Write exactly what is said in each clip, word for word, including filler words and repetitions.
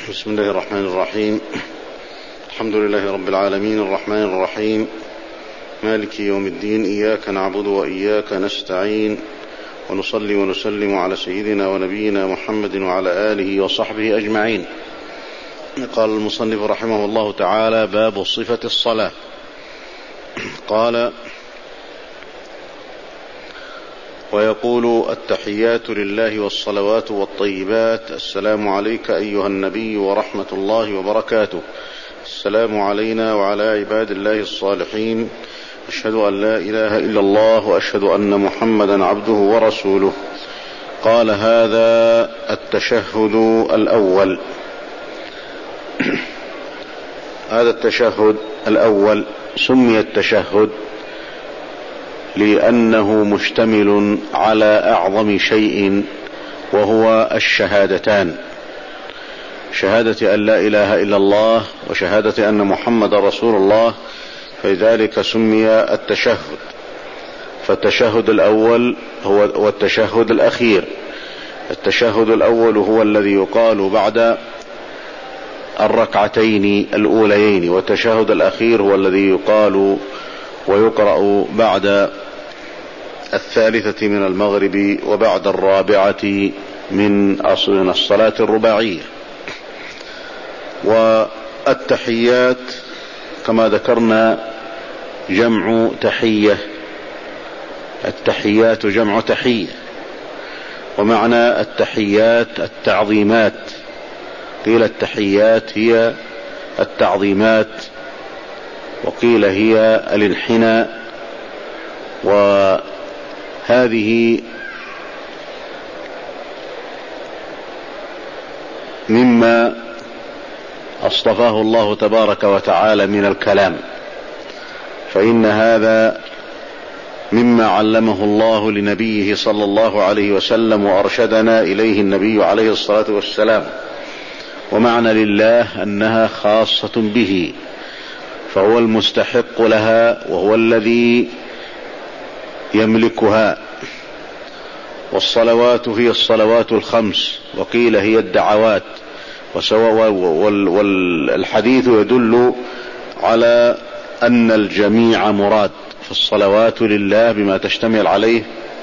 بسم الله الرحمن الرحيم. الحمد لله رب العالمين الرحمن الرحيم مالك يوم الدين، إياك نعبد وإياك نستعين، ونصلي ونسلم على سيدنا ونبينا محمد وعلى آله وصحبه أجمعين. قال المصنف رحمه الله تعالى: باب صفة الصلاة. قال: ويقول: التحيات لله والصلوات والطيبات، السلام عليك أيها النبي ورحمة الله وبركاته، السلام علينا وعلى عباد الله الصالحين، أشهد أن لا إله إلا الله وأشهد أن محمدا عبده ورسوله. قال: هذا التشهد الأول. هذا التشهد الأول سمي التشهد لأنه مشتمل على أعظم شيء، وهو الشهادتان، شهادة أن لا إله إلا الله وشهادة أن محمد رسول الله، فلذلك سمي التشهد. فالتشهد الأول هو والتشهد الأخير. التشهد الأول هو الذي يقال بعد الركعتين الأوليين، والتشهد الأخير هو الذي يقال ويقرأ بعد الثالثة من المغرب وبعد الرابعة من أصل الصلاة الرباعية. والتحيات كما ذكرنا جمع تحية، التحيات جمع تحية، ومعنى التحيات التعظيمات. قيل التحيات هي التعظيمات، وقيل هي الانحناء. وهذه مما اصطفاه الله تبارك وتعالى من الكلام، فإن هذا مما علمه الله لنبيه صلى الله عليه وسلم وأرشدنا إليه النبي عليه الصلاة والسلام. ومعنى لله أنها خاصة به، فهو المستحق لها وهو الذي يملكها. والصلوات هي الصلوات الخمس، وقيل هي الدعوات، والحديث يدل على أن الجميع مراد، فالصلوات لله بما تشتمل عليه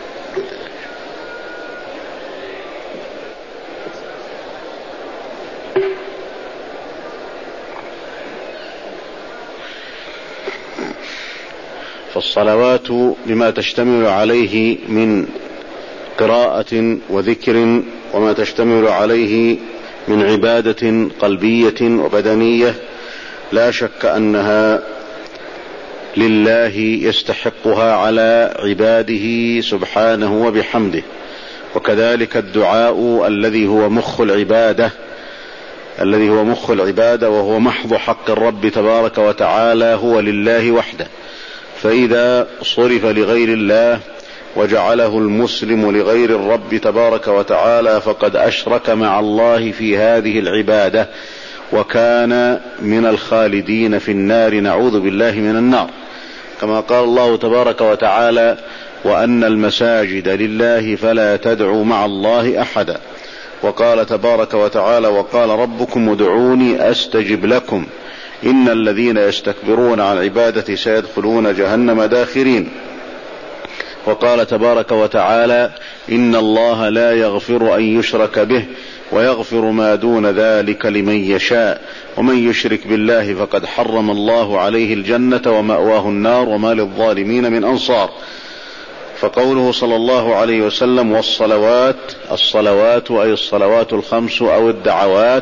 فالصلوات بما تشتمل عليه من قراءة وذكر، وما تشتمل عليه من عبادة قلبية وبدنية، لا شك أنها لله يستحقها على عباده سبحانه وبحمده. وكذلك الدعاء الذي هو مخ العبادة الذي هو مخ العبادة وهو محض حق الرب تبارك وتعالى، هو لله وحده. فإذا صرف لغير الله وجعله المسلم لغير الرب تبارك وتعالى فقد أشرك مع الله في هذه العبادة، وكان من الخالدين في النار، نعوذ بالله من النار. كما قال الله تبارك وتعالى: وأن المساجد لله فلا تدعوا مع الله أحدا. وقال تبارك وتعالى: وقال ربكم ادعوني أستجب لكم إن الذين يستكبرون عن عبادتي سيدخلون جهنم داخرين. وقال تبارك وتعالى: إن الله لا يغفر أن يشرك به ويغفر ما دون ذلك لمن يشاء ومن يشرك بالله فقد حرم الله عليه الجنة ومأواه النار وما للظالمين من أنصار. فقوله صلى الله عليه وسلم: والصلوات، الصلوات أي الصلوات الخمس أو الدعوات،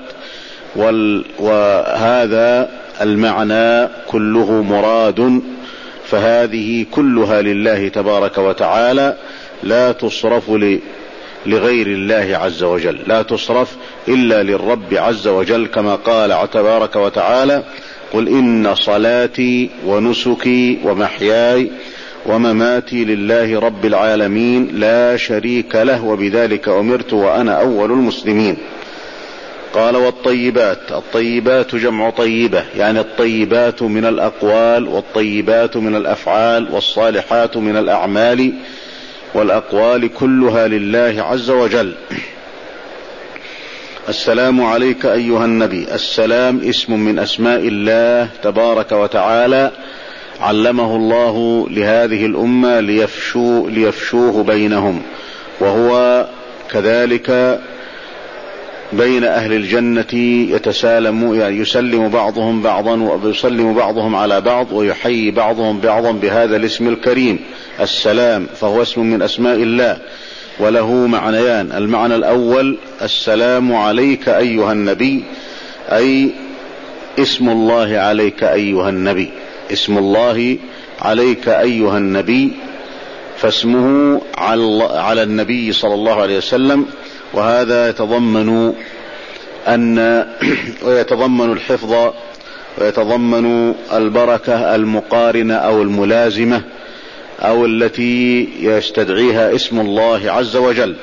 وهذا المعنى كله مراد، فهذه كلها لله تبارك وتعالى، لا تصرف لغير الله عز وجل، لا تصرف إلا للرب عز وجل، كما قال تبارك وتعالى: قل إن صلاتي ونسكي ومحياي ومماتي لله رب العالمين لا شريك له وبذلك أمرت وأنا أول المسلمين. قال: والطيبات، الطيبات جمع طيبة، يعني الطيبات من الأقوال والطيبات من الأفعال والصالحات من الأعمال والأقوال كلها لله عز وجل. السلام عليك أيها النبي. السلام اسم من أسماء الله تبارك وتعالى، علمه الله لهذه الأمة ليفشو ليفشوه بينهم، وهو كذلك بين أهل الجنة يتسالم، يعني يسلم بعضهم بعضا ويسلم بعضهم على بعض ويحيي بعضهم بعضا بهذا الاسم الكريم السلام، فهو اسم من أسماء الله وله معنيان. المعنى الأول السلام عليك أيها النبي، أي اسم الله عليك أيها النبي، اسم الله عليك أيها النبي، فاسمه على النبي صلى الله عليه وسلم، وهذا يتضمن أن ويتضمن الحفظ ويتضمن البركة المقارنة أو الملازمة أو التي يستدعيها اسم الله عز وجل.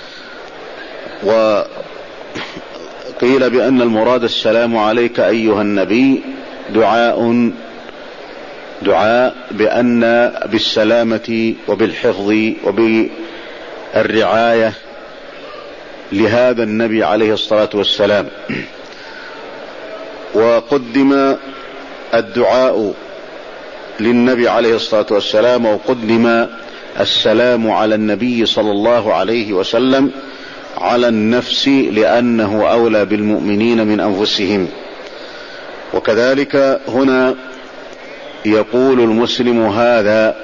وقيل بأن المراد السلام عليك أيها النبي دعاء دعاء بأن بالسلامة وبالحفظ وبالرعاية لهذا النبي عليه الصلاة والسلام. وقدم الدعاء للنبي عليه الصلاة والسلام وقدم السلام على النبي صلى الله عليه وسلم على النفس، لأنه أولى بالمؤمنين من أنفسهم. وكذلك هنا يقول المسلم هذا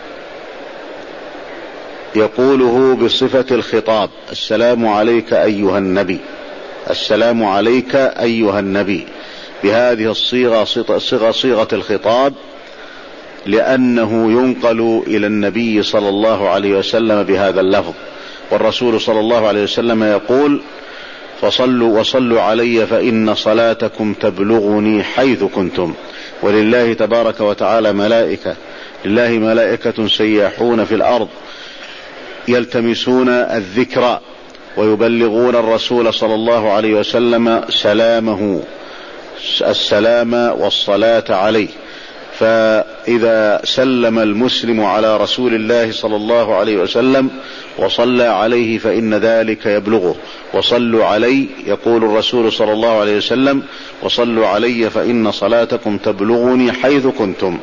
يقوله بصفة الخطاب: السلام عليك أيها النبي، السلام عليك أيها النبي، بهذه الصيغة صيغة, صيغة الخطاب، لأنه ينقل إلى النبي صلى الله عليه وسلم بهذا اللفظ. والرسول صلى الله عليه وسلم يقول: فصلوا وصلوا علي فإن صلاتكم تبلغني حيث كنتم. ولله تبارك وتعالى ملائكة، لله ملائكة سياحون في الأرض يلتمسون الذكر ويبلغون الرسول صلى الله عليه وسلم سلامه، السلام والصلاة عليه. فإذا سلم المسلم على رسول الله صلى الله عليه وسلم وصلى عليه فإن ذلك يبلغه. وصلوا علي، يقول الرسول صلى الله عليه وسلم: وصلوا علي فإن صلاتكم تبلغني حيث كنتم.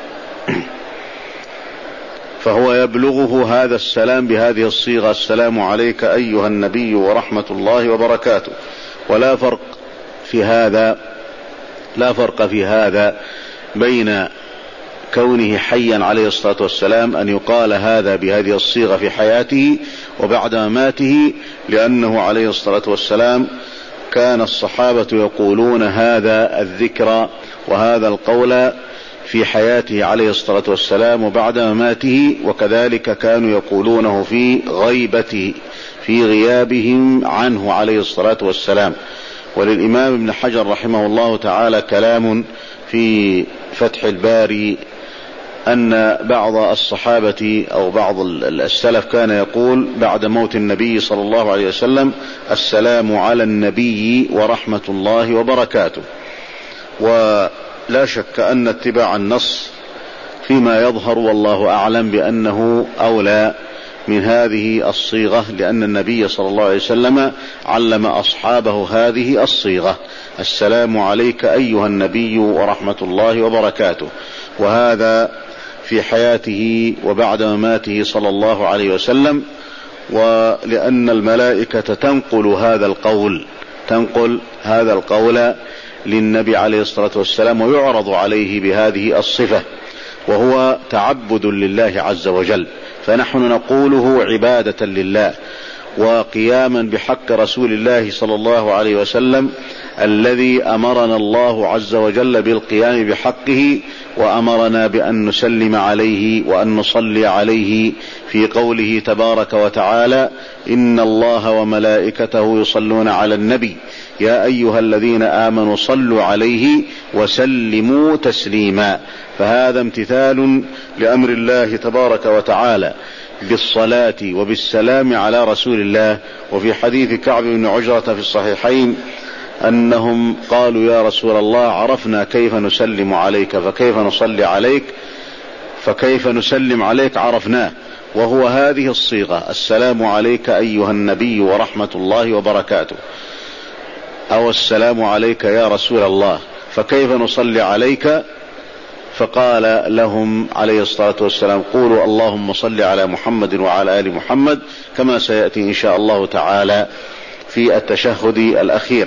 فهو يبلغه هذا السلام بهذه الصيغة: السلام عليك أيها النبي ورحمة الله وبركاته. ولا فرق في هذا لا فرق في هذا بين كونه حيا عليه الصلاة والسلام أن يقال هذا بهذه الصيغة في حياته وبعد مماته، لأنه عليه الصلاة والسلام كان الصحابة يقولون هذا الذكر وهذا القول في حياته عليه الصلاة والسلام وبعد مماته، وكذلك كانوا يقولونه في غيبته، في غيابهم عنه عليه الصلاة والسلام. وللإمام ابن حجر رحمه الله تعالى كلام في فتح الباري أن بعض الصحابة أو بعض السلف كان يقول بعد موت النبي صلى الله عليه وسلم: السلام على النبي ورحمة الله وبركاته. ولا شك أن اتباع النص فيما يظهر والله أعلم بأنه أولى من هذه الصيغة، لأن النبي صلى الله عليه وسلم علم أصحابه هذه الصيغة: السلام عليك أيها النبي ورحمة الله وبركاته. وهذا في حياته وبعد مماته صلى الله عليه وسلم. ولأن الملائكة تنقل هذا القول تنقل هذا القول للنبي عليه الصلاة والسلام ويعرض عليه بهذه الصفة، وهو تعبد لله عز وجل. فنحن نقوله عبادة لله وقياما بحق رسول الله صلى الله عليه وسلم الذي أمرنا الله عز وجل بالقيام بحقه، وأمرنا بأن نسلم عليه وأن نصلي عليه في قوله تبارك وتعالى: إن الله وملائكته يصلون على النبي يا أيها الذين آمنوا صلوا عليه وسلموا تسليما. فهذا امتثال لأمر الله تبارك وتعالى بالصلاة وبالسلام على رسول الله. وفي حديث كعب بن عجرة في الصحيحين أنهم قالوا: يا رسول الله، عرفنا كيف نسلم عليك فكيف نصلي عليك، فكيف نسلم عليك عرفناه، وهو هذه الصيغة: السلام عليك أيها النبي ورحمة الله وبركاته. أو السلام عليك يا رسول الله، فكيف نصلي عليك؟ فقال لهم عليه الصلاة والسلام: قولوا اللهم صل على محمد وعلى آل محمد، كما سيأتي إن شاء الله تعالى في التشهد الأخير.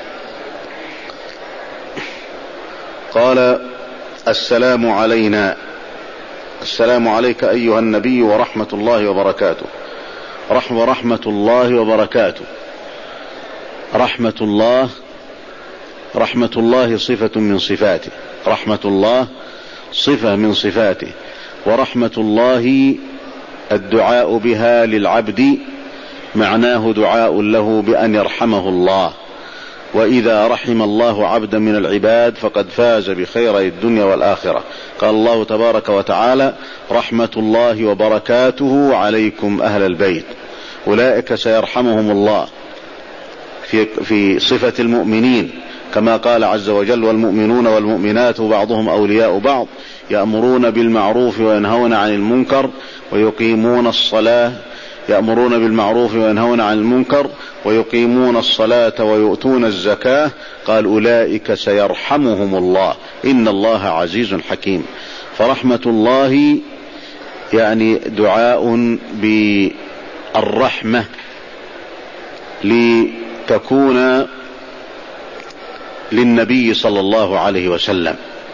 قال: السلام علينا، السلام عليك أيها النبي ورحمة الله وبركاته. رحمة رحمة الله وبركاته. رحمة الله، رحمة الله صفة من صفاته، رحمة الله صفة من صفاته، ورحمة الله الدعاء بها للعبد معناه دعاء له بأن يرحمه الله، وإذا رحم الله عبدا من العباد فقد فاز بخيري الدنيا والآخرة. قال الله تبارك وتعالى: رحمة الله وبركاته عليكم أهل البيت، أولئك سيرحمهم الله في, في صفة المؤمنين، كما قال عز وجل: والمؤمنون والمؤمنات بعضهم أولياء بعض يأمرون بالمعروف وينهون عن المنكر ويقيمون الصلاة يأمرون بالمعروف وينهون عن المنكر ويقيمون الصلاة ويؤتون الزكاة. قال: أولئك سيرحمهم الله إن الله عزيز حكيم. فرحمة الله يعني دعاء بالرحمة لتكون للنبي صلى الله عليه وسلم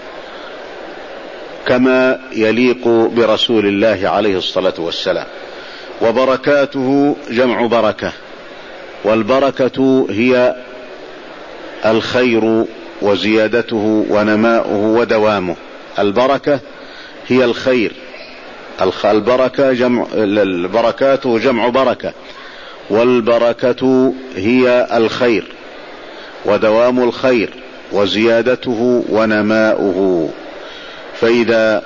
كما يليق برسول الله عليه الصلاة والسلام. وبركاته جمع بركة، والبركة هي الخير وزيادته ونماؤه ودوامه. البركة هي الخير، البركة جمع البركات جمع بركة، والبركة هي الخير ودوام الخير وزيادته ونماؤه. فإذا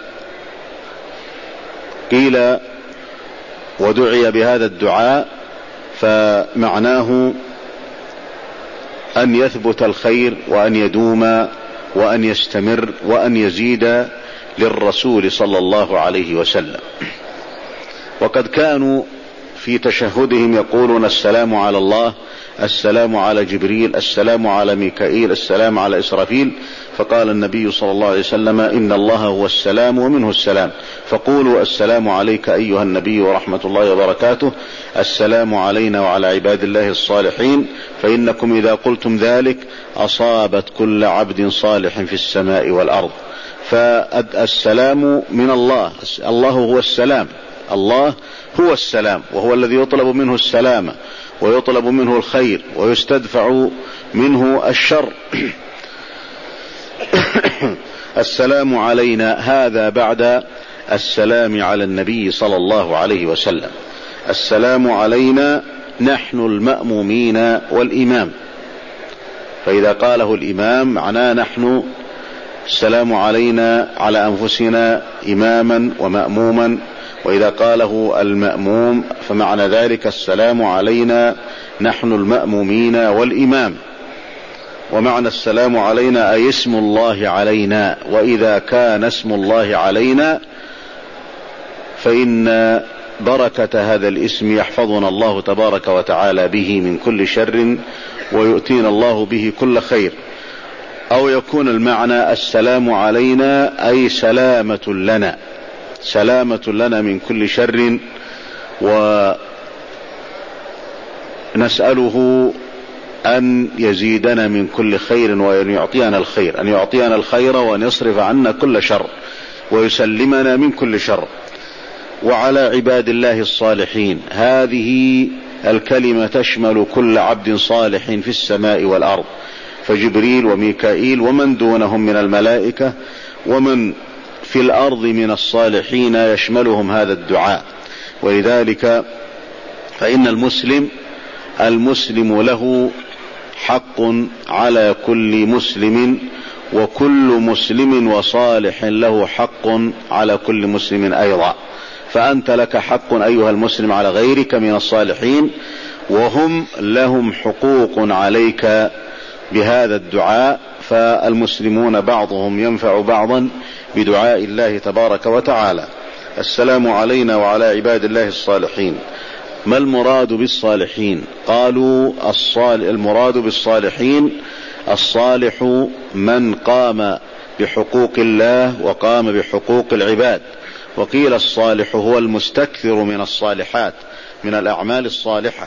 قيل ودعي بهذا الدعاء فمعناه أن يثبت الخير وأن يدوم وأن يستمر وأن يزيد للرسول صلى الله عليه وسلم. وقد كانوا في تشهدهم يقولون: السلام على الله، السلام على جبريل، السلام على ميكائيل، السلام على إسرافيل. فقال النبي صلى الله عليه وسلم: إن الله هو السلام ومنه السلام، فقولوا السلام عليك أيها النبي ورحمة الله وبركاته، السلام علينا وعلى عباد الله الصالحين، فإنكم إذا قلتم ذلك أصابت كل عبد صالح في السماء والأرض. فالسلام من الله، الله هو السلام، الله هو السلام، وهو الذي يطلب منه السلامة ويطلب منه الخير ويستدفع منه الشر. السلام علينا هذا بعد السلام على النبي صلى الله عليه وسلم. السلام علينا نحن المأمومين والإمام، فإذا قاله الإمام معناه نحن السلام علينا على أنفسنا إماما ومأموما، وإذا قاله المأموم فمعنى ذلك السلام علينا نحن المأمومين والإمام. ومعنى السلام علينا أي اسم الله علينا، وإذا كان اسم الله علينا فإن بركة هذا الاسم يحفظنا الله تبارك وتعالى به من كل شر ويؤتينا الله به كل خير. أو يكون المعنى السلام علينا أي سلامة لنا، سلامة لنا من كل شر، ونسأله أن يزيدنا من كل خير وأن يعطينا الخير، أن يعطينا الخير وأن يصرف عنا كل شر ويسلمنا من كل شر. وعلى عباد الله الصالحين، هذه الكلمة تشمل كل عبد صالح في السماء والأرض، فجبريل وميكائيل ومن دونهم من الملائكة ومن في الأرض من الصالحين يشملهم هذا الدعاء. ولذلك فإن المسلم المسلم له حق على كل مسلم، وكل مسلم وصالح له حق على كل مسلم أيضا. فأنت لك حق أيها المسلم على غيرك من الصالحين، وهم لهم حقوق عليك بهذا الدعاء، فالمسلمون بعضهم ينفع بعضا بدعاء الله تبارك وتعالى. السلام علينا وعلى عباد الله الصالحين. ما المراد بالصالحين؟ قالوا الصالح المراد بالصالحين الصالح من قام بحقوق الله وقام بحقوق العباد. وقيل الصالح هو المستكثر من الصالحات من الأعمال الصالحة.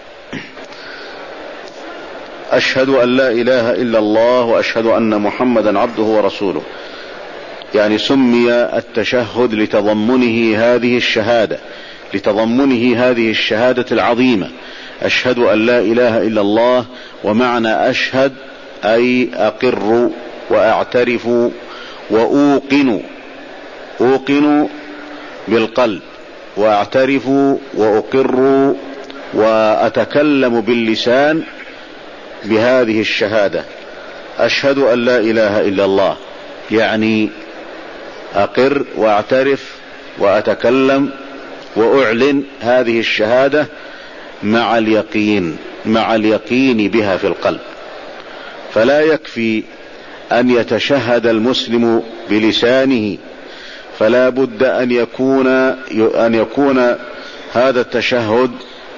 أشهد أن لا إله إلا الله وأشهد أن محمدا عبده ورسوله، يعني سمي التشهد لتضمنه هذه الشهادة لتضمنه هذه الشهادة العظيمة. أشهد أن لا إله إلا الله، ومعنى أشهد أي أقر وأعترف وأوقن، أوقن بالقلب، وأعترف وأقر وأتكلم باللسان بهذه الشهادة. أشهد أن لا إله إلا الله يعني أقر وأعترف وأتكلم وأعلن هذه الشهادة مع اليقين مع اليقين بها في القلب. فلا يكفي أن يتشهد المسلم بلسانه، فلا بد أن يكون أن يكون هذا التشهد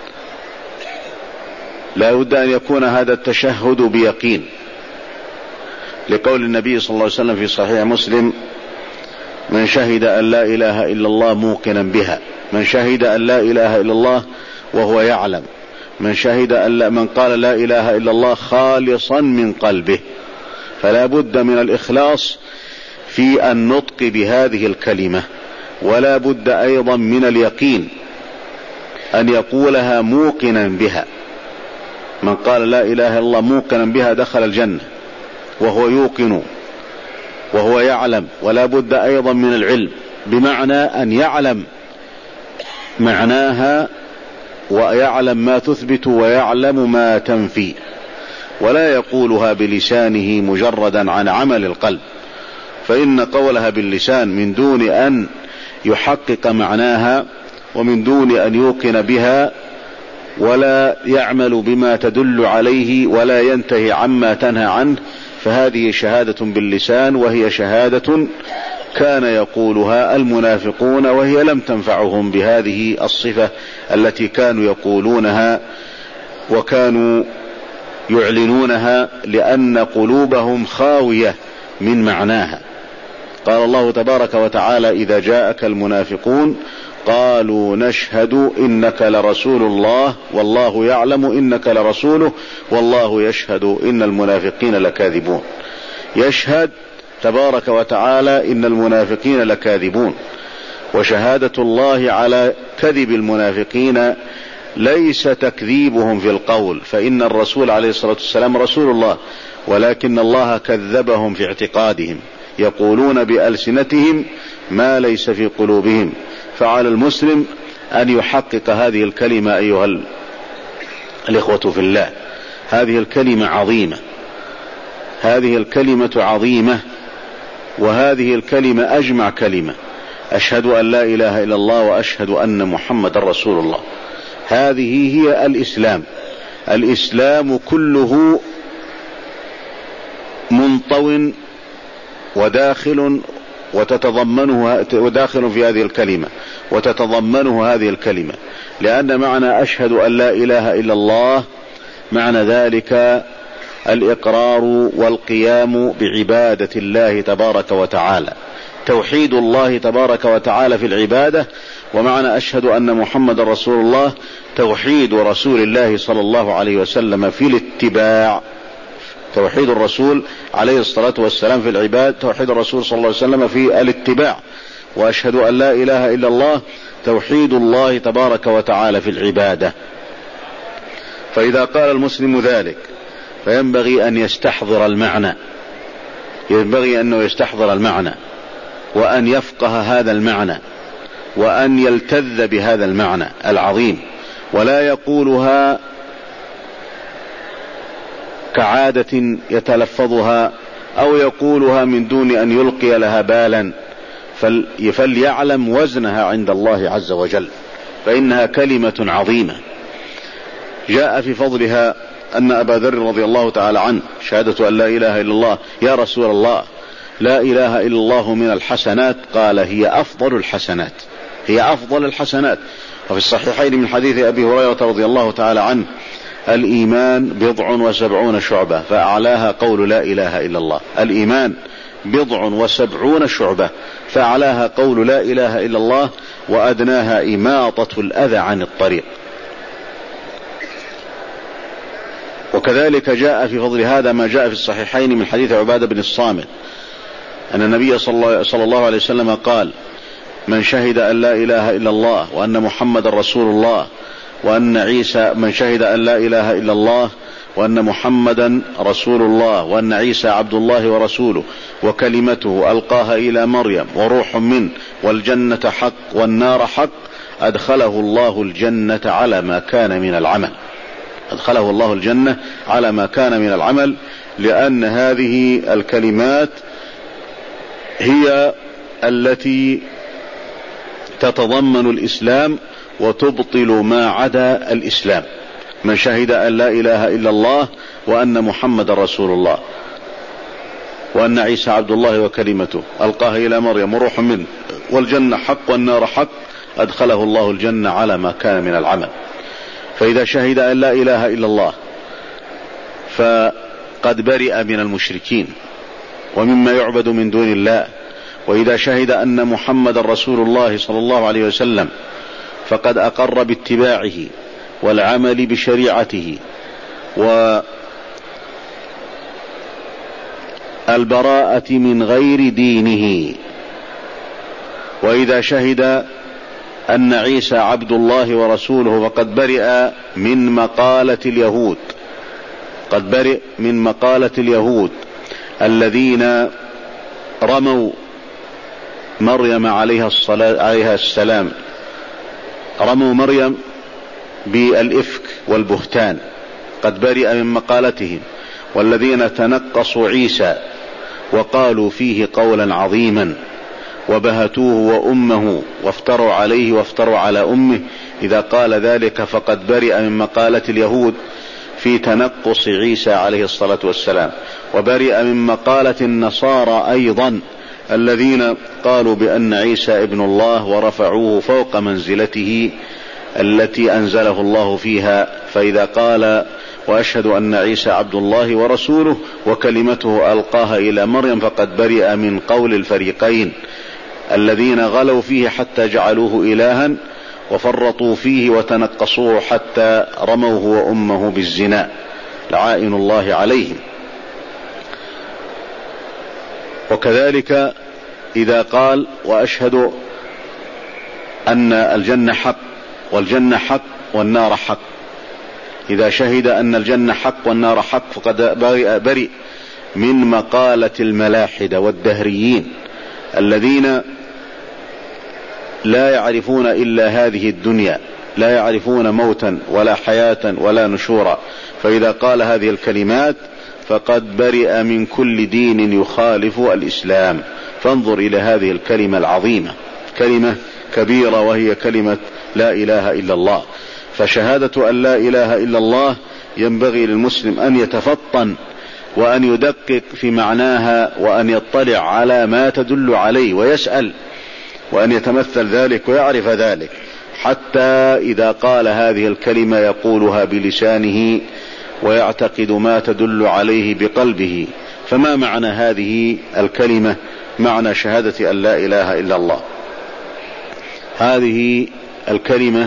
لا بد أن يكون هذا التشهد بيقين، لقول النبي صلى الله عليه وسلم في صحيح مسلم: من شهد أن لا إله إلا الله موقنا بها، من شهد أن لا إله إلا الله وهو يعلم، من شهد أن لا من قال لا إله إلا الله خالصا من قلبه. فلا بد من الإخلاص في النطق بهذه الكلمة، ولا بد أيضا من اليقين أن يقولها موقنا بها. من قال لا إله إلا الله موقنا بها دخل الجنة وهو يوقن وهو يعلم. ولا بد أيضا من العلم، بمعنى أن يعلم معناها ويعلم ما تثبت ويعلم ما تنفي، ولا يقولها بلسانه مجردا عن عمل القلب، فإن قولها باللسان من دون أن يحقق معناها ومن دون أن يوقن بها ولا يعمل بما تدل عليه ولا ينتهي عما تنهى عنه، فهذه شهادة باللسان، وهي شهادة كان يقولها المنافقون وهي لم تنفعهم بهذه الصفة التي كانوا يقولونها وكانوا يعلنونها، لأن قلوبهم خاوية من معناها. قال الله تبارك وتعالى: إذا جاءك المنافقون قالوا نشهد إنك لرسول الله والله يعلم إنك لرسوله والله يشهد إن المنافقين لكاذبون. يشهد تبارك وتعالى إن المنافقين لكاذبون، وشهادة الله على كذب المنافقين ليس تكذيبهم في القول، فإن الرسول عليه الصلاة والسلام رسول الله، ولكن الله كذبهم في اعتقادهم، يقولون بألسنتهم ما ليس في قلوبهم. فعلى المسلم أن يحقق هذه الكلمة أيها الإخوة في الله. هذه الكلمة عظيمة، هذه الكلمة عظيمة، وهذه الكلمة أجمع كلمة. أشهد أن لا إله إلا الله وأشهد أن محمد رسول الله. هذه هي الإسلام. الإسلام كله منطو وداخل وتتضمنه وداخل في هذه الكلمة وتتضمنه هذه الكلمة، لأن معنى أشهد أن لا إله إلا الله معنى ذلك الإقرار والقيام بعبادة الله تبارك وتعالى، توحيد الله تبارك وتعالى في العبادة. ومعنى أشهد أن محمد رسول الله توحيد رسول الله صلى الله عليه وسلم في الاتباع، توحيد الرسول عليه الصلاة والسلام في العباد، توحيد الرسول صلى الله عليه وسلم في الاتباع. وأشهد أن لا إله إلا الله توحيد الله تبارك وتعالى في العبادة. فإذا قال المسلم ذلك فينبغي أن يستحضر المعنى، ينبغي أنه يستحضر المعنى وأن يفقه هذا المعنى وأن يلتذ بهذا المعنى العظيم، ولا يقولها كعادة يتلفظها أو يقولها من دون أن يلقي لها بالا، فليعلم وزنها عند الله عز وجل، فإنها كلمة عظيمة. جاء في فضلها أن أبا ذر رضي الله تعالى عنه شهادة أن لا إله إلا الله: يا رسول الله لا إله إلا الله من الحسنات؟ قال: هي أفضل الحسنات، هي أفضل الحسنات. وفي الصحيحين من حديث أبي هريرة رضي الله تعالى عنه: الإيمان بضع وسبعون شعبة فأعلاها قول لا إله إلا الله. الإيمان بضع وسبعون شعبة فأعلاها قول لا إله إلا الله، وأدناها إماطة الأذى عن الطريق. وكذلك جاء في فضل هذا ما جاء في الصحيحين من حديث عبادة بن الصامت أن النبي صلى الله عليه وسلم قال: من شهد أن لا إله إلا الله وأن محمد رسول الله وأن عيسى من شهد أن لا إله إلا الله وأن محمدا رسول الله وأن عيسى عبد الله ورسوله وكلمته ألقاها إلى مريم وروح منه والجنة حق والنار حق، أدخله الله الجنة على ما كان من العمل. أدخله الله الجنة على ما كان من العمل، لأن هذه الكلمات هي التي تتضمن الإسلام وتبطل ما عدا الإسلام. من شهد أن لا إله إلا الله وأن محمد رسول الله وأن عيسى عبد الله وكلمته ألقاها إلى مريم وروح منه والجنة حق والنار حق، أدخله الله الجنة على ما كان من العمل. فإذا شهد أن لا إله إلا الله فقد برئ من المشركين ومما يعبد من دون الله. وإذا شهد أن محمد رسول الله صلى الله عليه وسلم فقد أقر باتباعه والعمل بشريعته والبراءة من غير دينه. وإذا شهد أن عيسى عبد الله ورسوله فقد برئ من مقالة اليهود قد برئ من مقالة اليهود الذين رموا مريم عليها الصلاة عليها السلام رموا مريم بالإفك والبهتان، قد برئ من مقالتهم. والذين تنقصوا عيسى وقالوا فيه قولا عظيما وبهتوه وأمه وافتروا عليه وافتروا على أمه، إذا قال ذلك فقد برئ من مقالة اليهود في تنقص عيسى عليه الصلاة والسلام. وبرئ من مقالة النصارى أيضا الذين قالوا بأن عيسى ابن الله ورفعوه فوق منزلته التي أنزله الله فيها. فإذا قال وأشهد أن عيسى عبد الله ورسوله وكلمته ألقاها إلى مريم فقد برئ من قول الفريقين الذين غلوا فيه حتى جعلوه إلها وفرطوا فيه وتنقصوه حتى رموه وأمه بالزنا، لعائن الله عليهم. وكذلك إذا قال وأشهد أن الجنة حق والجنة حق والنار حق، إذا شهد أن الجنة حق والنار حق فقد برئ من مقالة الملاحدة والدهريين الذين لا يعرفون إلا هذه الدنيا، لا يعرفون موتا ولا حياة ولا نشورا. فإذا قال هذه الكلمات فقد برئ من كل دين يخالف الإسلام. فانظر إلى هذه الكلمة العظيمة، كلمة كبيرة وهي كلمة لا إله إلا الله. فشهادة أن لا إله إلا الله ينبغي للمسلم أن يتفطن وأن يدقق في معناها وأن يطلع على ما تدل عليه ويسأل وأن يتمثل ذلك ويعرف ذلك، حتى إذا قال هذه الكلمة يقولها بلسانه ويعتقد ما تدل عليه بقلبه. فما معنى هذه الكلمة؟ معنى شهادة أن لا إله إلا الله. هذه الكلمة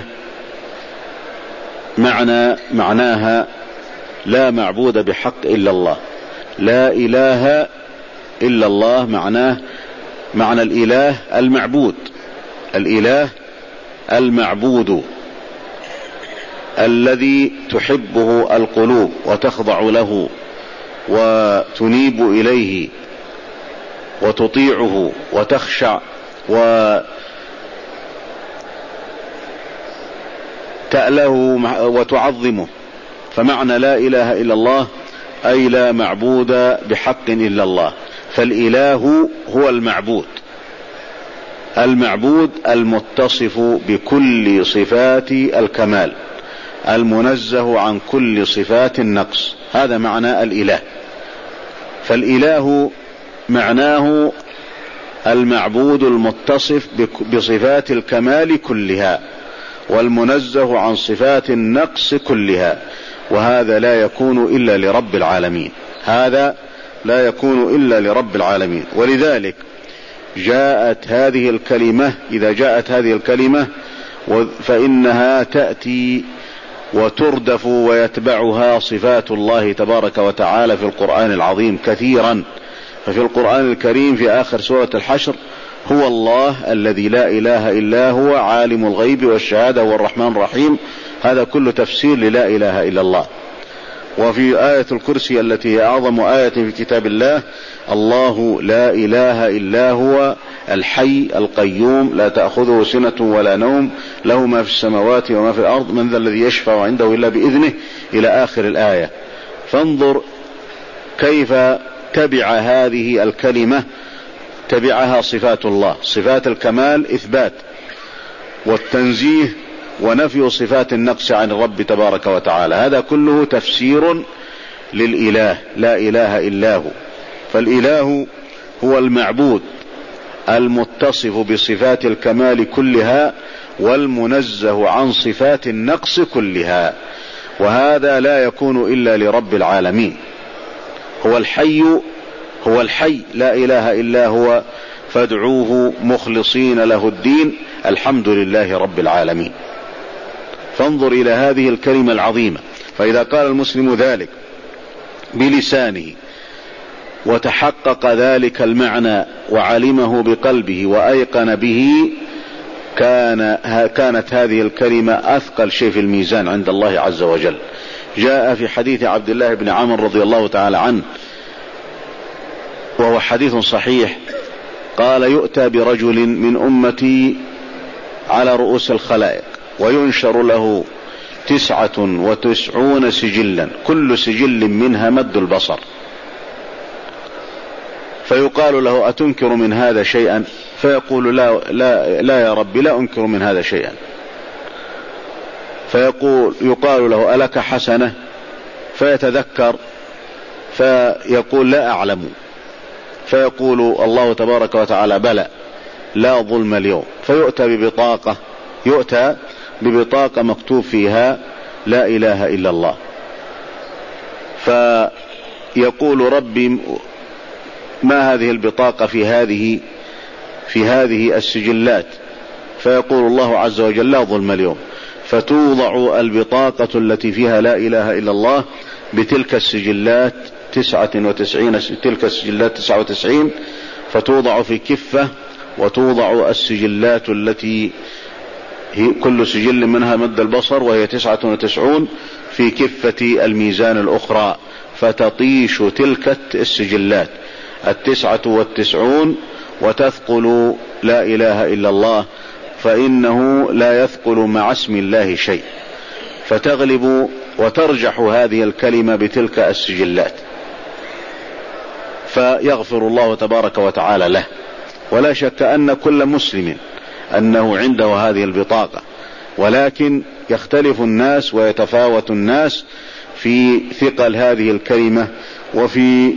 معنى معناها لا معبود بحق إلا الله. لا إله إلا الله معناه معنى الإله المعبود، الإله المعبود الذي تحبه القلوب وتخضع له وتنيب إليه وتطيعه وتخشع وتأله وتعظمه. فمعنى لا إله إلا الله أي لا معبود بحق إلا الله. فالإله هو المعبود، المعبود المتصف بكل صفات الكمال، المنزه عن كل صفات النقص، هذا معنى الإله. فالإله معناه المعبود المتصف بصفات الكمال كلها، والمنزه عن صفات النقص كلها، وهذا لا يكون إلا لرب العالمين، هذا لا يكون إلا لرب العالمين. ولذلك جاءت هذه الكلمة، إذا جاءت هذه الكلمة فإنها تأتي وتردف ويتبعها صفات الله تبارك وتعالى في القرآن العظيم كثيرا. ففي القرآن الكريم في آخر سورة الحشر: هو الله الذي لا إله إلا هو عالم الغيب والشهادة والرحمن الرحيم، هذا كله تفسير للا إله إلا الله. وفي آية الكرسي التي هي أعظم آية في كتاب الله: الله لا إله إلا هو الحي القيوم لا تأخذه سنة ولا نوم له ما في السماوات وما في الأرض من ذا الذي يشفع عنده إلا بإذنه، إلى آخر الآية. فانظر كيف تبع هذه الكلمة، تبعها صفات الله، صفات الكمال إثبات، والتنزيه ونفي صفات النقص عن الرب تبارك وتعالى، هذا كله تفسير للإله لا إله إلا هو. فالإله هو المعبود المتصف بصفات الكمال كلها والمنزه عن صفات النقص كلها، وهذا لا يكون إلا لرب العالمين. هو الحي، هو الحي لا إله إلا هو، فادعوه مخلصين له الدين، الحمد لله رب العالمين. فانظر إلى هذه الكلمة العظيمة. فإذا قال المسلم ذلك بلسانه وتحقق ذلك المعنى وعلمه بقلبه وأيقن به، كان كانت هذه الكلمة أثقل شيء في الميزان عند الله عز وجل. جاء في حديث عبد الله بن عمرو رضي الله تعالى عنه، وهو حديث صحيح، قال: يؤتى برجل من أمتي على رؤوس الخلائق وينشر له تسعة وتسعون سجلا كل سجل منها مد البصر، فيقال له: أتنكر من هذا شيئا؟ فيقول: لا, لا, لا يا رب، لا أنكر من هذا شيئا. فيقول يقال له: ألك حسنة؟ فيتذكر فيقول: لا أعلم. فيقول الله تبارك وتعالى: بلى، لا ظلم اليوم. فيؤتى ببطاقة، يؤتى ببطاقة مكتوب فيها لا إله إلا الله. فيقول: ربي ما هذه البطاقة في هذه في هذه السجلات؟ فيقول الله عز وجل: لا ظلم اليوم. فتوضع البطاقة التي فيها لا إله إلا الله بتلك السجلات تسعة وتسعين، تلك السجلات تسعة وتسعين، فتوضع في كفة، وتوضع السجلات التي هي كل سجل منها مد البصر وهي تسعة وتسعون في كفة الميزان الأخرى، فتطيش تلك السجلات التسعة والتسعون وتثقل لا إله إلا الله، فإنه لا يثقل مع اسم الله شيء، فتغلب وترجح هذه الكلمة بتلك السجلات، فيغفر الله تبارك وتعالى له. ولا شك أن كل مسلم أنه عنده هذه البطاقة، ولكن يختلف الناس ويتفاوت الناس في ثقل هذه الكلمة وفي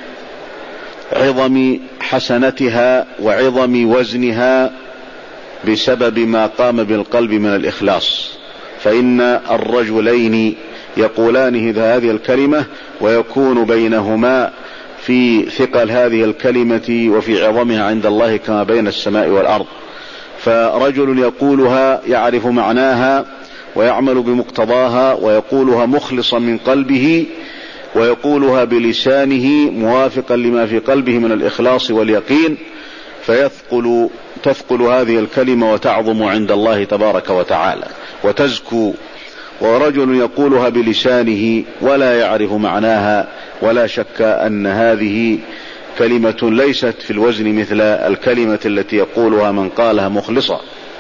عظم حسنتها وعظم وزنها بسبب ما قام بالقلب من الإخلاص. فإن الرجلين يقولان هذه الكلمة ويكون بينهما في ثقل هذه الكلمة وفي عظمها عند الله كما بين السماء والأرض. فرجل يقولها يعرف معناها ويعمل بمقتضاها ويقولها مخلصا من قلبه، ويقولها بلسانه موافقا لما في قلبه من الإخلاص واليقين، فيثقل تثقل هذه الكلمة وتعظم عند الله تبارك وتعالى وتزكو. ورجل يقولها بلسانه ولا يعرف معناها، ولا شك أن هذه كلمة ليست في الوزن مثل الكلمة التي يقولها من قالها مخلصا.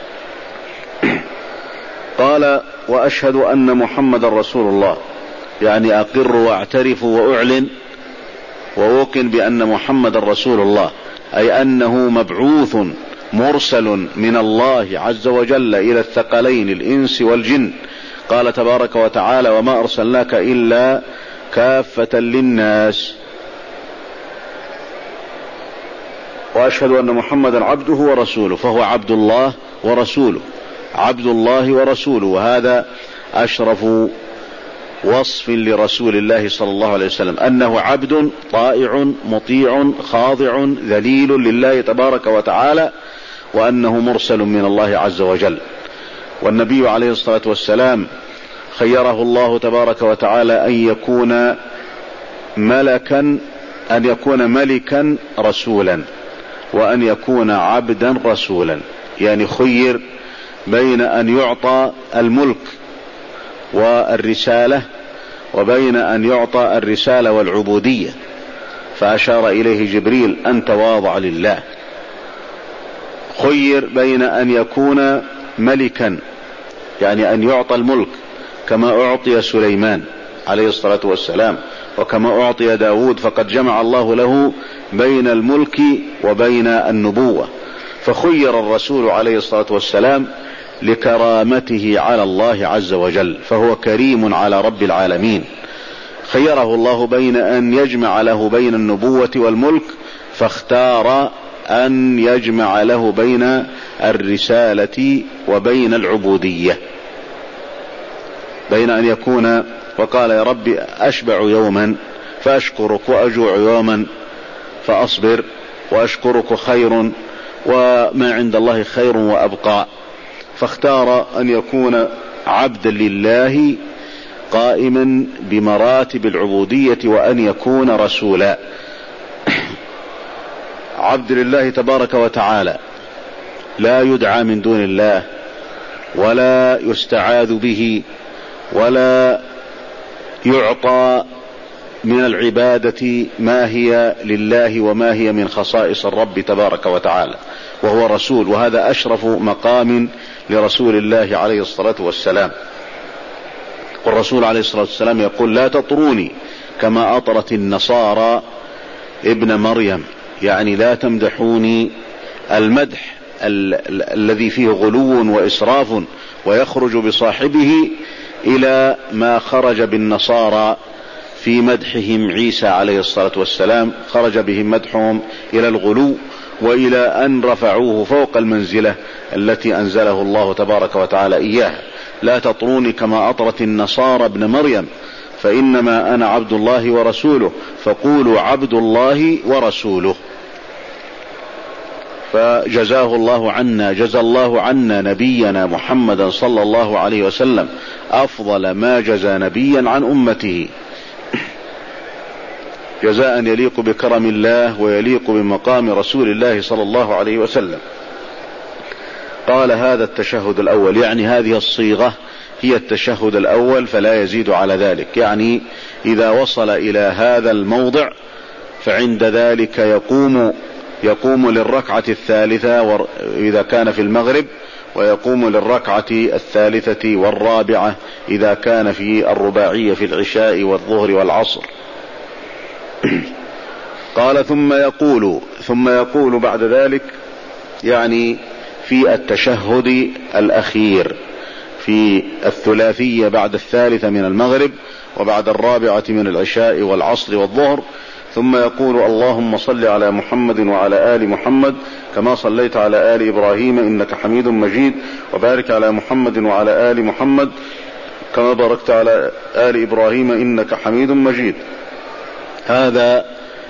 قال: وأشهد أن محمد رسول الله، يعني أقر واعترف وأعلن وأوقن بأن محمد رسول الله، أي أنه مبعوث مرسل من الله عز وجل إلى الثقلين الإنس والجن. قال تبارك وتعالى: وما أرسلناك إلا كافة للناس. وأشهد أن محمدا عبده ورسوله، فهو عبد الله ورسوله، عبد الله ورسوله، وهذا أشرف وصف لرسول الله صلى الله عليه وسلم، أنه عبد طائع مطيع خاضع ذليل لله تبارك وتعالى، وأنه مرسل من الله عز وجل. والنبي عليه الصلاة والسلام خيره الله تبارك وتعالى أن يكون ملكا أن يكون ملكا رسولا، وأن يكون عبدا رسولا، يعني خير بين أن يعطى الملك والرسالة وبين أن يعطى الرسالة والعبودية، فأشار إليه جبريل أن تواضع لله. خير بين أن يكون ملكا، يعني أن يعطى الملك كما أعطي سليمان عليه الصلاة والسلام، وكما أعطي داود، فقد جمع الله له بين الملك وبين النبوة. فخير الرسول عليه الصلاة والسلام لكرامته على الله عز وجل، فهو كريم على رب العالمين. خيره الله بين أن يجمع له بين النبوة والملك، فاختار أن يجمع له بين الرسالة وبين العبودية، بين أن يكون، وقال يا رب أشبع يوما فأشكرك، وأجوع يوما فأصبر، وأشكرك خير، وما عند الله خير وأبقى. فاختار أن يكون عبدا لله قائما بمراتب العبودية، وأن يكون رسولا. عبد لله تبارك وتعالى لا يدعى من دون الله، ولا يستعاذ به، ولا يعطى من العبادة ما هي لله وما هي من خصائص الرب تبارك وتعالى، وهو رسول، وهذا أشرف مقام لرسول الله عليه الصلاة والسلام. والرسول عليه الصلاة والسلام يقول لا تطروني كما أطرت النصارى ابن مريم، يعني لا تمدحوني المدح ال- ال- الذي فيه غلو وإسراف، ويخرج بصاحبه إلى ما خرج بالنصارى في مدحهم عيسى عليه الصلاة والسلام، خرج بهم مدحهم إلى الغلو، وإلى أن رفعوه فوق المنزلة التي أنزله الله تبارك وتعالى إياها. لا تطروني كما أطرت النصارى ابن مريم، فإنما أنا عبد الله ورسوله، فقولوا عبد الله ورسوله. فجزاه الله عنا، جزى الله عنا نبينا محمدا صلى الله عليه وسلم أفضل ما جزى نبيا عن أمته، جزاء يليق بكرم الله ويليق بمقام رسول الله صلى الله عليه وسلم. قال هذا التشهد الأول، يعني هذه الصيغة هي التشهد الأول فلا يزيد على ذلك، يعني إذا وصل إلى هذا الموضع فعند ذلك يقوم يقوم للركعة الثالثة إذا كان في المغرب، ويقوم للركعة الثالثة والرابعة إذا كان في الرباعية في العشاء والظهر والعصر. قال ثم يقول ثم يقول بعد ذلك، يعني في التشهد الأخير في الثلاثية بعد الثالثة من المغرب وبعد الرابعة من العشاء والعصر والظهر، ثم يقول اللهم صل على محمد وعلى آل محمد كما صليت على آل إبراهيم إنك حميد مجيد، وبارك على محمد وعلى آل محمد كما باركت على آل إبراهيم إنك حميد مجيد. هذا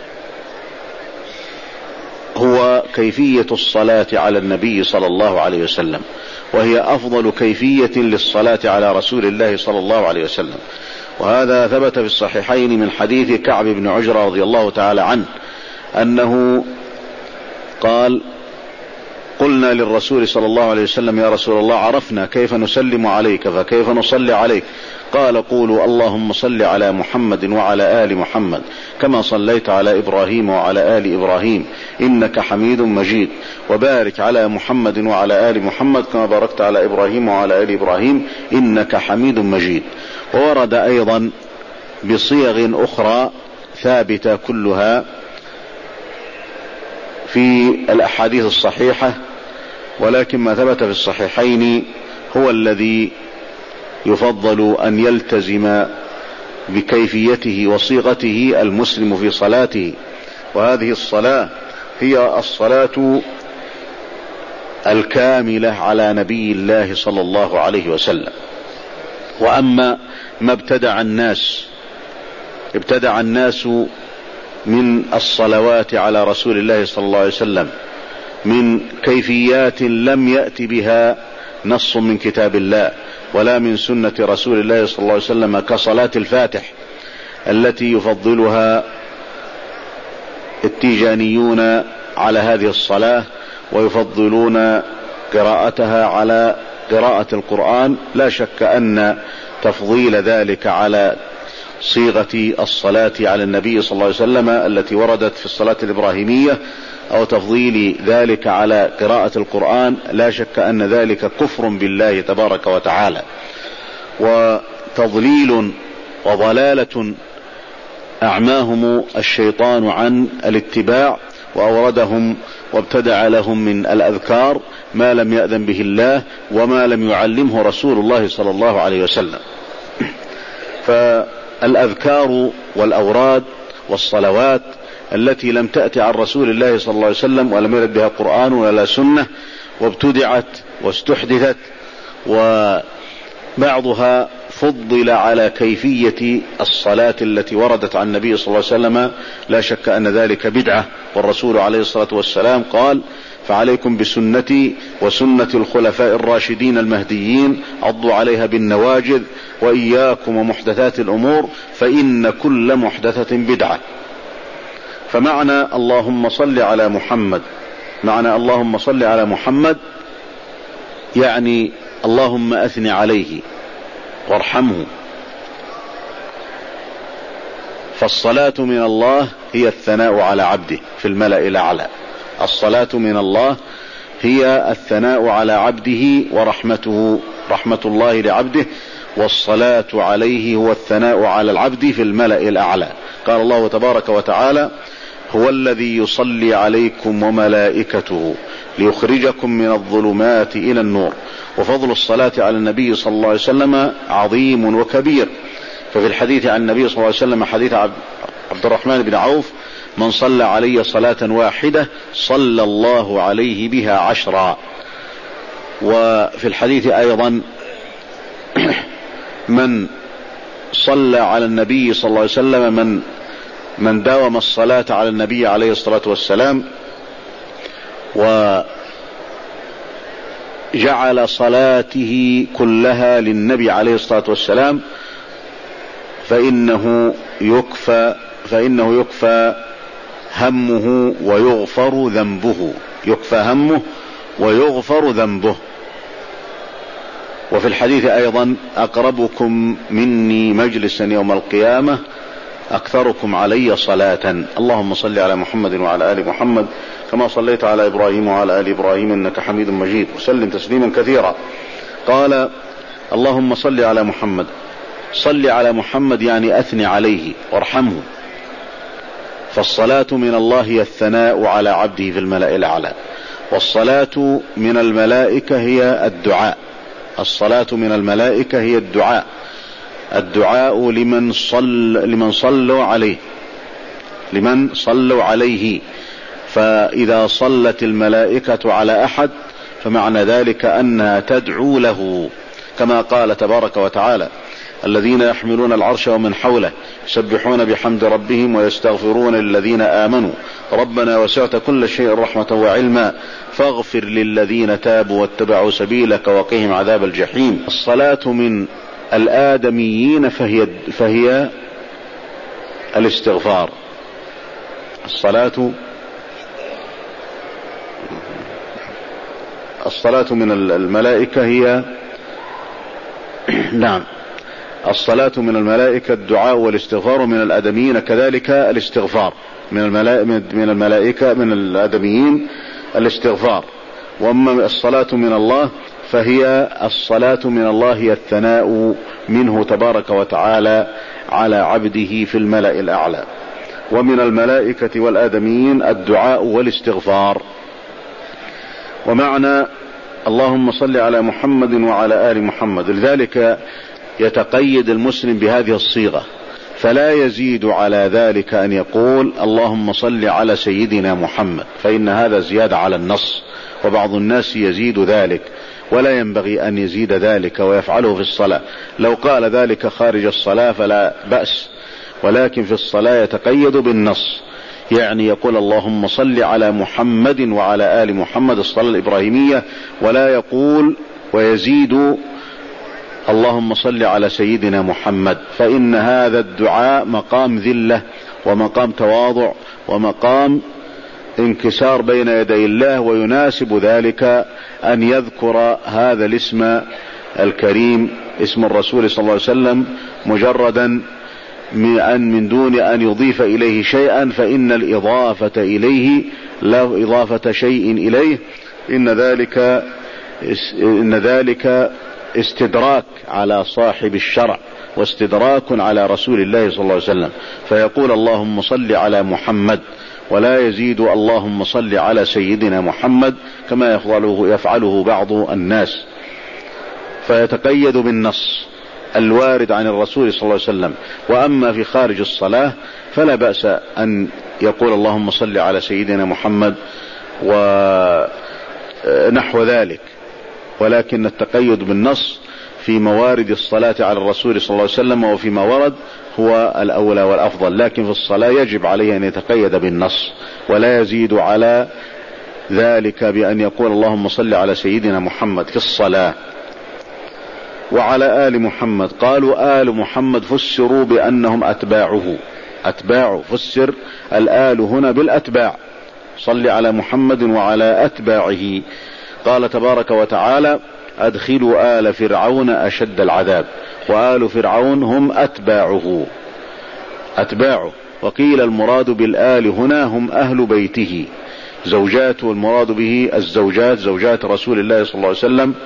هو كيفية الصلاة على النبي صلى الله عليه وسلم، وهي أفضل كيفية للصلاة على رسول الله صلى الله عليه وسلم. وهذا ثبت في الصحيحين من حديث كعب بن عجرة رضي الله تعالى عنه أنه قال قلنا للرسول صلى الله عليه وسلم يا رسول الله عرفنا كيف نسلم عليك فكيف نصلي عليك؟ قال قولوا اللهم صل على محمد وعلى آل محمد كما صليت على إبراهيم وعلى آل إبراهيم إنك حميد مجيد، وبارك على محمد وعلى آل محمد كما باركت على إبراهيم وعلى آل إبراهيم إنك حميد مجيد. وورد أيضا بصيغ أخرى ثابتة كلها في الأحاديث الصحيحة، ولكن ما ثبت في الصحيحين هو الذي يفضل أن يلتزم بكيفيته وصيغته المسلم في صلاته. وهذه الصلاة هي الصلاة الكاملة على نبي الله صلى الله عليه وسلم. وأما ما ابتدع الناس ابتدع الناس من الصلوات على رسول الله صلى الله عليه وسلم من كيفيات لم يأت بها نص من كتاب الله ولا من سنة رسول الله صلى الله عليه وسلم، كصلاة الفاتح التي يفضلها التيجانيون على هذه الصلاة ويفضلون قراءتها على قراءة القرآن. لا شك أن تفضيل ذلك على صيغة الصلاة على النبي صلى الله عليه وسلم التي وردت في الصلاة الإبراهيمية أو تفضيل ذلك على قراءة القرآن، لا شك أن ذلك كفر بالله تبارك وتعالى وتضليل وضلالة أعماهم الشيطان عن الاتباع، وأوردهم وابتدع لهم من الأذكار ما لم يأذن به الله وما لم يعلمه رسول الله صلى الله عليه وسلم. فالأذكار والأوراد والصلوات التي لم تأتي عن رسول الله صلى الله عليه وسلم ولم يرد بها قرآن ولا سنة وابتدعت واستحدثت، وبعضها فضل على كيفية الصلاة التي وردت عن النبي صلى الله عليه وسلم، لا شك أن ذلك بدعة. والرسول عليه الصلاة والسلام قال: فعليكم بسنتي وسنة الخلفاء الراشدين المهديين عضوا عليها بالنواجذ وإياكم ومحدثات الأمور فإن كل محدثة بدعة. فمعنى اللهم صل على محمد، معنى اللهم صل على محمد يعني اللهم أثني عليه وارحمه. فالصلاة من الله هي الثناء على عبده في الملأ الأعلى. الصلاة من الله هي الثناء على عبده ورحمته، رحمة الله لعبده، والصلاة عليه هو الثناء على العبد في الملأ الأعلى. قال الله تبارك وتعالى: هو الذي يصلي عليكم وملائكته ليخرجكم من الظلمات إلى النور. وفضل الصلاة على النبي صلى الله عليه وسلم عظيم وكبير. ففي الحديث عن النبي صلى الله عليه وسلم حديث عبد الرحمن بن عوف: من صلى علي صلاة واحدة صلى الله عليه بها عشرا. وفي الحديث أيضا: من صلى على النبي صلى الله عليه وسلم من من داوم الصلاة على النبي عليه الصلاة والسلام وجعل صلاته كلها للنبي عليه الصلاة والسلام فإنه يكفى فإنه يكفى همه ويغفر ذنبه، يكفى همه ويغفر ذنبه. وفي الحديث أيضا: أقربكم مني مجلسا يوم القيامة أكثركم علي صلاة. اللهم صل على محمد وعلى آل محمد كما صليت على إبراهيم وعلى آل إبراهيم إنك حميد مجيد وسلم تسليما كثيرا. قال: اللهم صل على محمد. صل على محمد يعني أثني عليه وارحمه. فالصلاة من الله هي الثناء على عبده في الملأ الأعلى، والصلاة من الملائكة هي الدعاء. الصلاة من الملائكة هي الدعاء، الدعاء لمن صل لمن صلوا عليه لمن صلوا عليه. فإذا صلت الملائكة على أحد فمعنى ذلك أنها تدعو له، كما قال تبارك وتعالى: الذين يحملون العرش ومن حوله يسبحون بحمد ربهم ويستغفرون للذين آمنوا ربنا وسعت كل شيء رحمة وعلما فاغفر للذين تابوا واتبعوا سبيلك وقهم عذاب الجحيم. الصلاة من الآدميين فهي, فهي الاستغفار. الصلاة الصلاة من الملائكة هي نعم الصلاة من الملائكة الدعاء والاستغفار، من الآدميين كذلك الاستغفار، من الملائكة من الملائكة من الآدميين الاستغفار. وأما الصلاة من الله فهي الصلاة من الله هي الثناء منه تبارك وتعالى على عبده في الملأ الأعلى. ومن الملائكة والآدميين الدعاء والاستغفار. ومعنى اللهم صل على محمد وعلى آل محمد، لذلك يتقيد المسلم بهذه الصيغة: فلا يزيد على ذلك أن يقول اللهم صل على سيدنا محمد، فإن هذا زيادة على النص، وبعض الناس يزيد ذلك ولا ينبغي أن يزيد ذلك ويفعله في الصلاة. لو قال ذلك خارج الصلاة فلا بأس، ولكن في الصلاة يتقيد بالنص، يعني يقول اللهم صل على محمد وعلى آل محمد الصلاة الإبراهيمية، ولا يقول ويزيد اللهم صل على سيدنا محمد، فإن هذا الدعاء مقام ذلة ومقام تواضع ومقام انكسار بين يدي الله، ويناسب ذلك أن يذكر هذا الاسم الكريم اسم الرسول صلى الله عليه وسلم مجردا من دون أن يضيف إليه شيئا، فإن الإضافة إليه لا إضافة شيء إليه، إن ذلك إن ذلك استدراك على صاحب الشرع واستدراك على رسول الله صلى الله عليه وسلم، فيقول اللهم صل على محمد ولا يزيد اللهم صل على سيدنا محمد كما يفعله, يفعله بعض الناس، فيتقيد بالنص الوارد عن الرسول صلى الله عليه وسلم. وأما في خارج الصلاة فلا بأس أن يقول اللهم صل على سيدنا محمد ونحو ذلك، ولكن التقيد بالنص في موارد الصلاة على الرسول صلى الله عليه وسلم وفيما ورد هو الأولى والأفضل، لكن في الصلاة يجب عليه أن يتقيد بالنص ولا يزيد على ذلك بأن يقول اللهم صل على سيدنا محمد في الصلاة. وعلى آل محمد، قالوا آل محمد فسروا بأنهم أتباعه، أتباع فسر الآل هنا بالأتباع، صل على محمد وعلى أتباعه. قال تبارك وتعالى أدخلوا آل فرعون أشد العذاب، وآل فرعون هم أتباعه أتباعه وقيل المراد بالآل هنا هم أهل بيته زوجاته، المراد به الزوجات زوجات رسول الله صلى الله عليه وسلم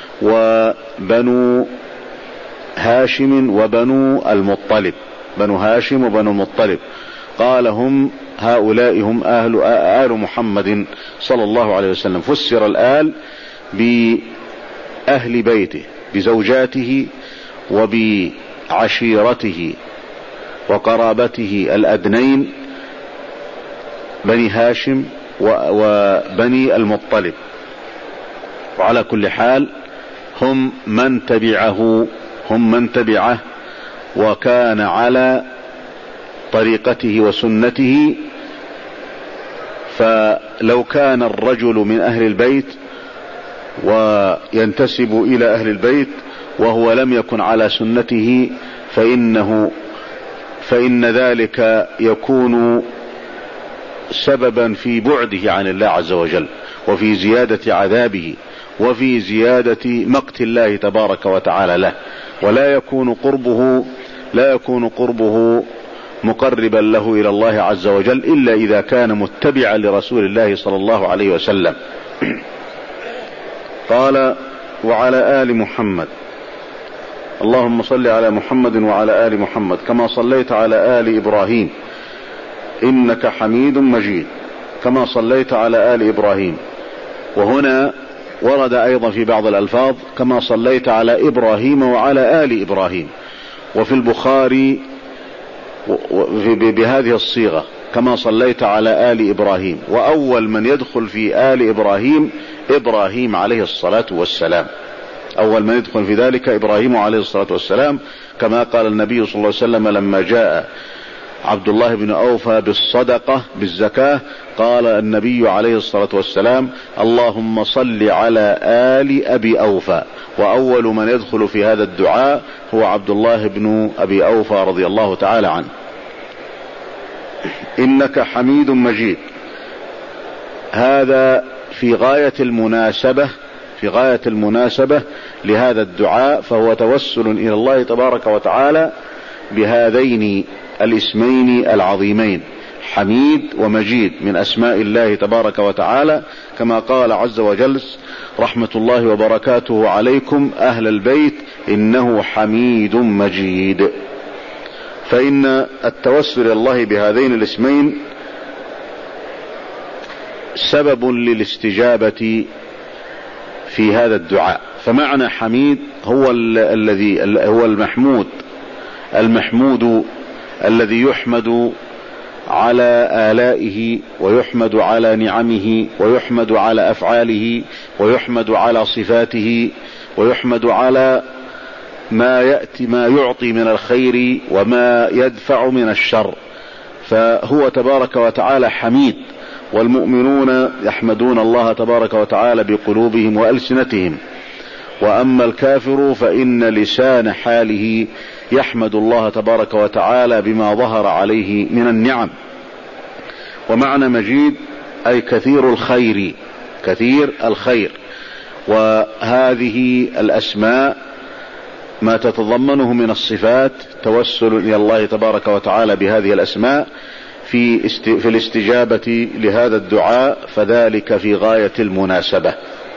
وبنو هاشم وبنو المطلب، بنو هاشم وبنو المطلب. قال هم هؤلاء هم أهل آل محمد صلى الله عليه وسلم. فسر الآل بأهل بيته بزوجاته وبعشيرته وقرابته الأدنين بني هاشم وبني المطلب. وعلى كل حال هم من تبعه هم من تبعه وكان على طريقته وسنته. فلو كان الرجل من أهل البيت وينتسب إلى أهل البيت وهو لم يكن على سنته فإنه فإن ذلك يكون سببا في بعده عن الله عز وجل وفي زيادة عذابه وفي زيادة مقت الله تبارك وتعالى له، ولا يكون قربه لا يكون قربه مقربا له إلى الله عز وجل إلا إذا كان متبعا لرسول الله صلى الله عليه وسلم. قال وعلى آل محمد، اللهم صل على محمد وعلى آل محمد كما صليت على آل إبراهيم إنك حميد مجيد، كما صليت على آل إبراهيم. وهنا ورد أيضا في بعض الألفاظ كما صليت على إبراهيم وعلى آل إبراهيم، وفي البخاري بهذه الصيغة كما صليت على آل إبراهيم. وأول من يدخل في آل إبراهيم إبراهيم عليه الصلاة والسلام، أول من يدخل في ذلك إبراهيم عليه الصلاة والسلام، كما قال النبي صلى الله عليه وسلم لما جاء عبد الله بن أوفى بالصدقة بالزكاة قال النبي عليه الصلاة والسلام اللهم صل على آل أبي أوفى. وأول من يدخل في هذا الدعاء هو عبد الله بن أبي أوفى رضي الله تعالى عنه. إنك حميد مجيد، هذا في غاية المناسبة في غاية المناسبة لهذا الدعاء، فهو توسل إلى الله تبارك وتعالى بهذين الاسمين العظيمين حميد ومجيد من أسماء الله تبارك وتعالى، كما قال عز وجل رحمة الله وبركاته عليكم أهل البيت إنه حميد مجيد. فإن التوسل إلى الله بهذين الاسمين سبب للاستجابة في هذا الدعاء. فمعنى حميد هو الذي هو المحمود المحمود الذي يحمد على آلائه، ويحمد على نعمه، ويحمد على أفعاله، ويحمد على صفاته، ويحمد على ما يأتي ما يعطي من الخير وما يدفع من الشر، فهو تبارك وتعالى حميد. والمؤمنون يحمدون الله تبارك وتعالى بقلوبهم وألسنتهم، وأما الكافر فإن لسان حاله يحمد الله تبارك وتعالى بما ظهر عليه من النعم. ومعنى مجيد أي كثير الخير، كثير الخير. وهذه الأسماء ما تتضمنه من الصفات توسل إلى الله تبارك وتعالى بهذه الأسماء في في الاستجابة لهذا الدعاء، فذلك في غاية المناسبة،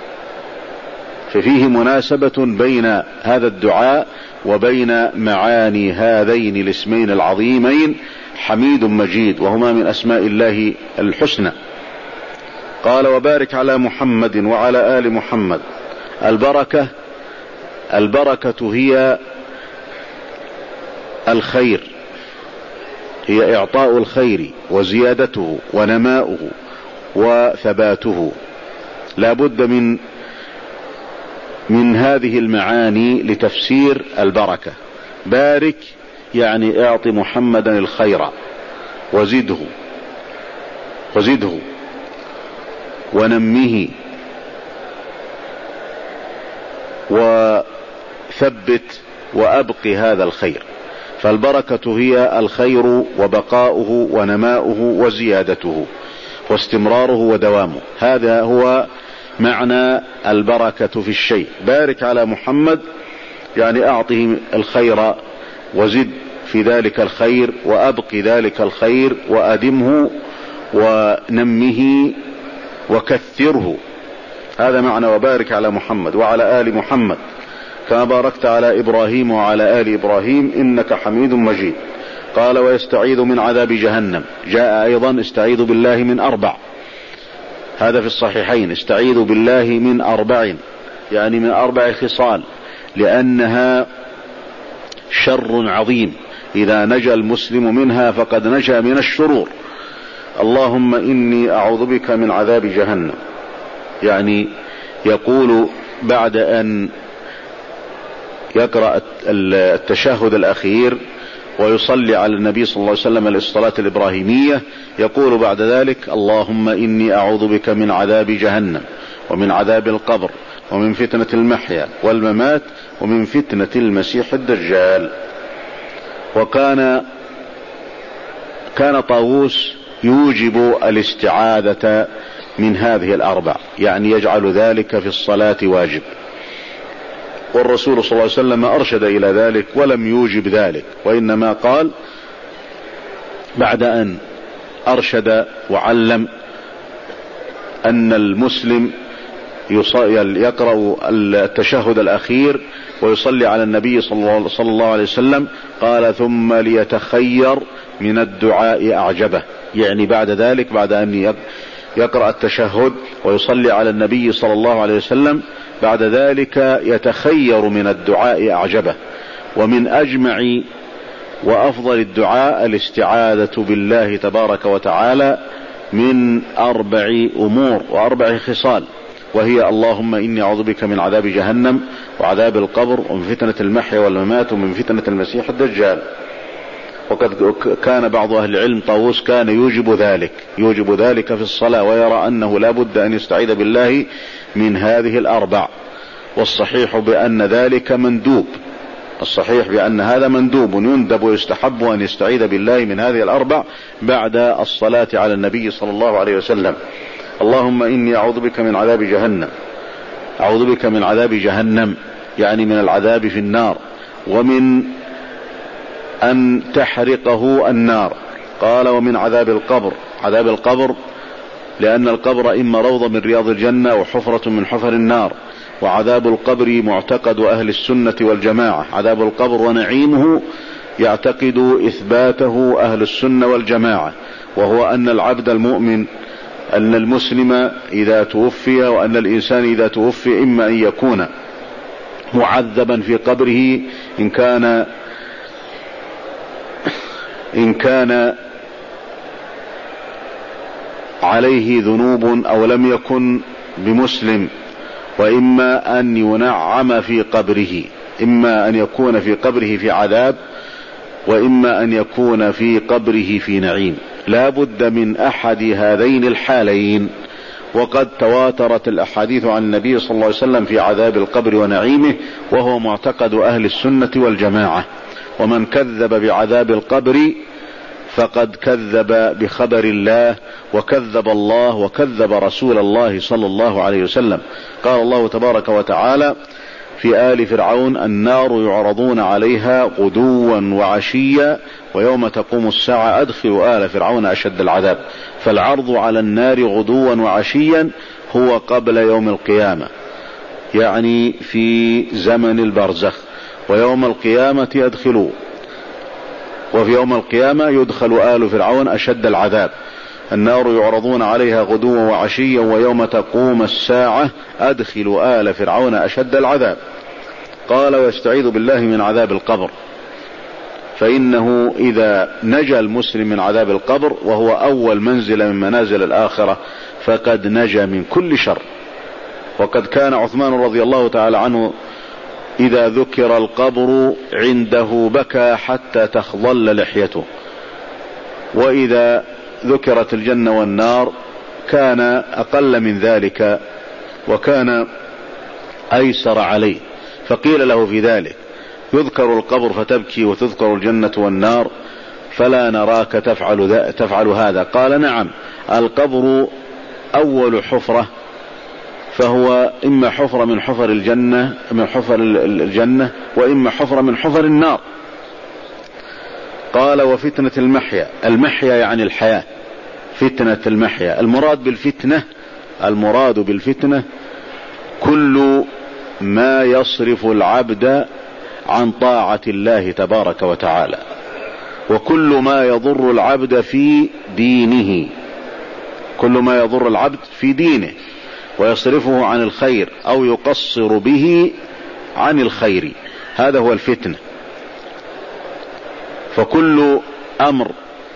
ففيه مناسبة بين هذا الدعاء وبين معاني هذين الاسمين العظيمين حميد مجيد، وهما من أسماء الله الحسنى. قال وبارك على محمد وعلى آل محمد. البركة البركة هي الخير، هي إعطاء الخير وزيادته ونماؤه وثباته. لا بد من من هذه المعاني لتفسير البركة. بارك يعني اعط محمدا الخير وزده وزده ونمه وثبت وأبق هذا الخير. فالبركة هي الخير وبقاؤه ونماؤه وزيادته واستمراره ودوامه. هذا هو معنى البركة في الشيء. بارك على محمد يعني أعطه الخير وزد في ذلك الخير وأبق ذلك الخير وأدمه ونمه وكثره. هذا معنى وبارك على محمد وعلى آل محمد كما باركت على إبراهيم وعلى آل إبراهيم إنك حميد مجيد. قال ويستعيذ من عذاب جهنم. جاء أيضا استعيذ بالله من أربع، هذا في الصحيحين، استعيذ بالله من أربع يعني من أربع خصال، لأنها شر عظيم إذا نجا المسلم منها فقد نجا من الشرور. اللهم إني أعوذ بك من عذاب جهنم، يعني يقول بعد أن يقرأ التشهد الأخير ويصلي على النبي صلى الله عليه وسلم الصلاة الإبراهيمية، يقول بعد ذلك اللهم إني أعوذ بك من عذاب جهنم ومن عذاب القبر ومن فتنة المحيا والممات ومن فتنة المسيح الدجال. وكان كان طاووس يوجب الاستعاذة من هذه الأربع، يعني يجعل ذلك في الصلاة واجب، والرسول صلى الله عليه وسلم أرشد إلى ذلك ولم يوجب ذلك، وإنما قال بعد أن أرشد وعلم أن المسلم يقرأ التشهد الأخير ويصلي على النبي صلى الله عليه وسلم، قال ثم ليتخير من الدعاء أعجبه، يعني بعد ذلك بعد أن يقرأ التشهد ويصلي على النبي صلى الله عليه وسلم بعد ذلك يتخير من الدعاء أعجبه. ومن أجمع وأفضل الدعاء الاستعاذة بالله تبارك وتعالى من أربع أمور وأربع خصال، وهي اللهم إني أعوذ بك من عذاب جهنم وعذاب القبر ومن فتنة المحيا والممات ومن فتنة المسيح الدجال. وقد كان بعض أهل العلم طاووس كان يوجب ذلك يوجب ذلك في الصلاة، ويرى أنه لا بد أن يستعيذ بالله من هذه الأربع، والصحيح بأن ذلك مندوب، الصحيح بأن هذا مندوب يندب ويستحب أن يستعيذ بالله من هذه الأربع بعد الصلاة على النبي صلى الله عليه وسلم. اللهم إني أعوذ بك من عذاب جهنم، أعوذ بك من عذاب جهنم يعني من العذاب في النار، ومن أن تحرقه النار. قال ومن عذاب القبر، عذاب القبر لأن القبر إما روضة من رياض الجنة وحفرة من حفر النار، وعذاب القبر معتقد أهل السنة والجماعة، عذاب القبر ونعيمه يعتقد إثباته أهل السنة والجماعة، وهو أن العبد المؤمن أن المسلم إذا توفي وأن الإنسان إذا توفي إما أن يكون معذبا في قبره إن كان إن كان عليه ذنوب أو لم يكن بمسلم، وإما أن ينعم في قبره، إما أن يكون في قبره في عذاب، وإما أن يكون في قبره في نعيم. لا بد من أحد هذين الحالين. وقد تواترت الأحاديث عن النبي صلى الله عليه وسلم في عذاب القبر ونعيمه، وهو معتقد أهل السنة والجماعة. ومن كذب بعذاب القبر فقد كذب بخبر الله، وكذب الله، وكذب رسول الله صلى الله عليه وسلم. قال الله تبارك وتعالى في آل فرعون: النار يعرضون عليها غدوا وعشيا ويوم تقوم الساعة أدخلوا آل فرعون أشد العذاب. فالعرض على النار غدوا وعشيا هو قبل يوم القيامة، يعني في زمن البرزخ. ويوم القيامة يدخلوا، وفي يوم القيامة يدخل آل فرعون أشد العذاب. النار يعرضون عليها غدوا وعشيا ويوم تقوم الساعة أدخلوا آل فرعون أشد العذاب. قال: ويستعيذ بالله من عذاب القبر، فإنه إذا نجا المسلم من عذاب القبر، وهو أول منزل من منازل الآخرة، فقد نجا من كل شر. وقد كان عثمان رضي الله تعالى عنه إذا ذكر القبر عنده بكى حتى تخضل لحيته، وإذا ذكرت الجنة والنار كان أقل من ذلك وكان أيسر عليه. فقيل له في ذلك: يذكر القبر فتبكي وتذكر الجنة والنار، فلا نراك تفعل, تفعل هذا. قال: نعم، القبر أول حفرة، فهو إما حفرة من حفر الجنة من حفر الجنة وإما حفرة من حفر النار. قال: وفتنة المحيا، المحيا يعني الحياة، فتنة المحيا. المراد بالفتنة المراد بالفتنة كل ما يصرف العبد عن طاعة الله تبارك وتعالى، وكل ما يضر العبد في دينه، كل ما يضر العبد في دينه ويصرفه عن الخير أو يقصر به عن الخير، هذا هو الفتنة. فكل أمر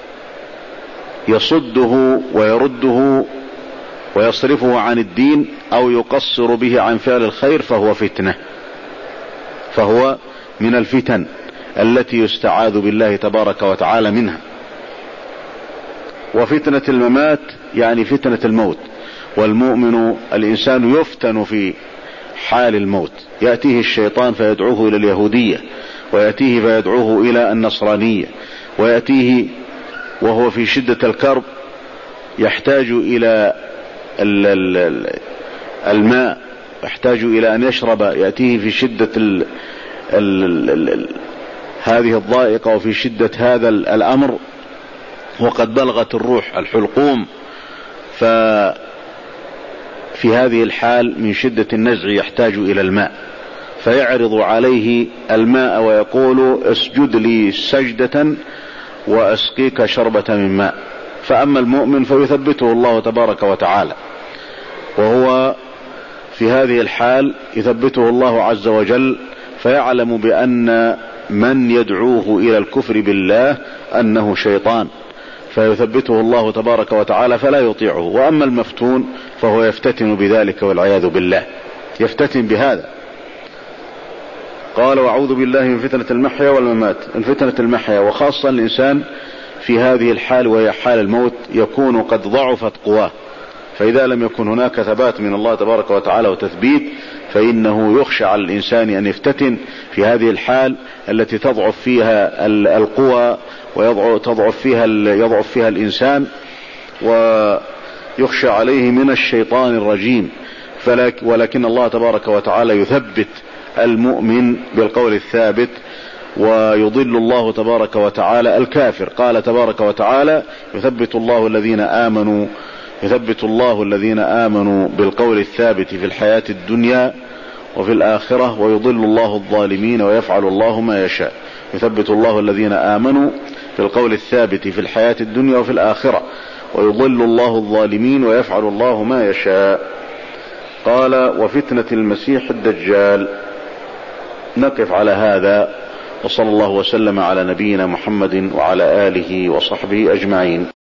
يصده ويرده ويصرفه عن الدين أو يقصر به عن فعل الخير فهو فتنة، فهو من الفتن التي يستعاذ بالله تبارك وتعالى منها. وفتنة الممات يعني فتنة الموت. والمؤمن الإنسان يفتن في حال الموت، يأتيه الشيطان فيدعوه إلى اليهودية، ويأتيه فيدعوه إلى النصرانية، ويأتيه وهو في شدة الكرب يحتاج إلى الماء، يحتاج إلى أن يشرب، يأتيه في شدة ال ال ال هذه الضائقة وفي شدة هذا الأمر وقد بلغت الروح الحلقوم، ففي هذه الحال من شدة النزع يحتاج إلى الماء، فيعرض عليه الماء ويقول: اسجد لي سجدة وأسقيك شربة من ماء. فأما المؤمن فيثبته الله تبارك وتعالى، وهو في هذه الحال يثبته الله عز وجل، فيعلم بأن من يدعوه إلى الكفر بالله أنه شيطان، فيثبته الله تبارك وتعالى فلا يطيعه. وأما المفتون فهو يفتتن بذلك والعياذ بالله، يفتتن بهذا. قال: وأعوذ بالله من فتنة المحيا والممات. الفتنة المحيا، وخاصة الإنسان في هذه الحال وهي حال الموت يكون قد ضعفت قواه، فإذا لم يكن هناك ثبات من الله تبارك وتعالى وتثبيت فإنه يخشى على الإنسان أن يفتتن في هذه الحال التي تضعف فيها القوى ويضعف فيها يضعف فيها الإنسان، ويخشى عليه من الشيطان الرجيم. ولكن الله تبارك وتعالى يثبت المؤمن بالقول الثابت، ويضل الله تبارك وتعالى الكافر. قال تبارك وتعالى: يثبت الله الذين آمنوا يثبت الله الذين آمنوا بالقول الثابت في الحياة الدنيا وفي الآخرة، ويضل الله الظالمين ويفعل الله ما يشاء. يثبت الله الذين آمنوا بالقول الثابت في الحياة الدنيا وفي الآخرة، ويضل الله الظالمين ويفعل الله ما يشاء. قال: وفتنة المسيح الدجال. نقف على هذا وصلى الله وسلم على نبينا محمد وعلى آله وصحبه أجمعين.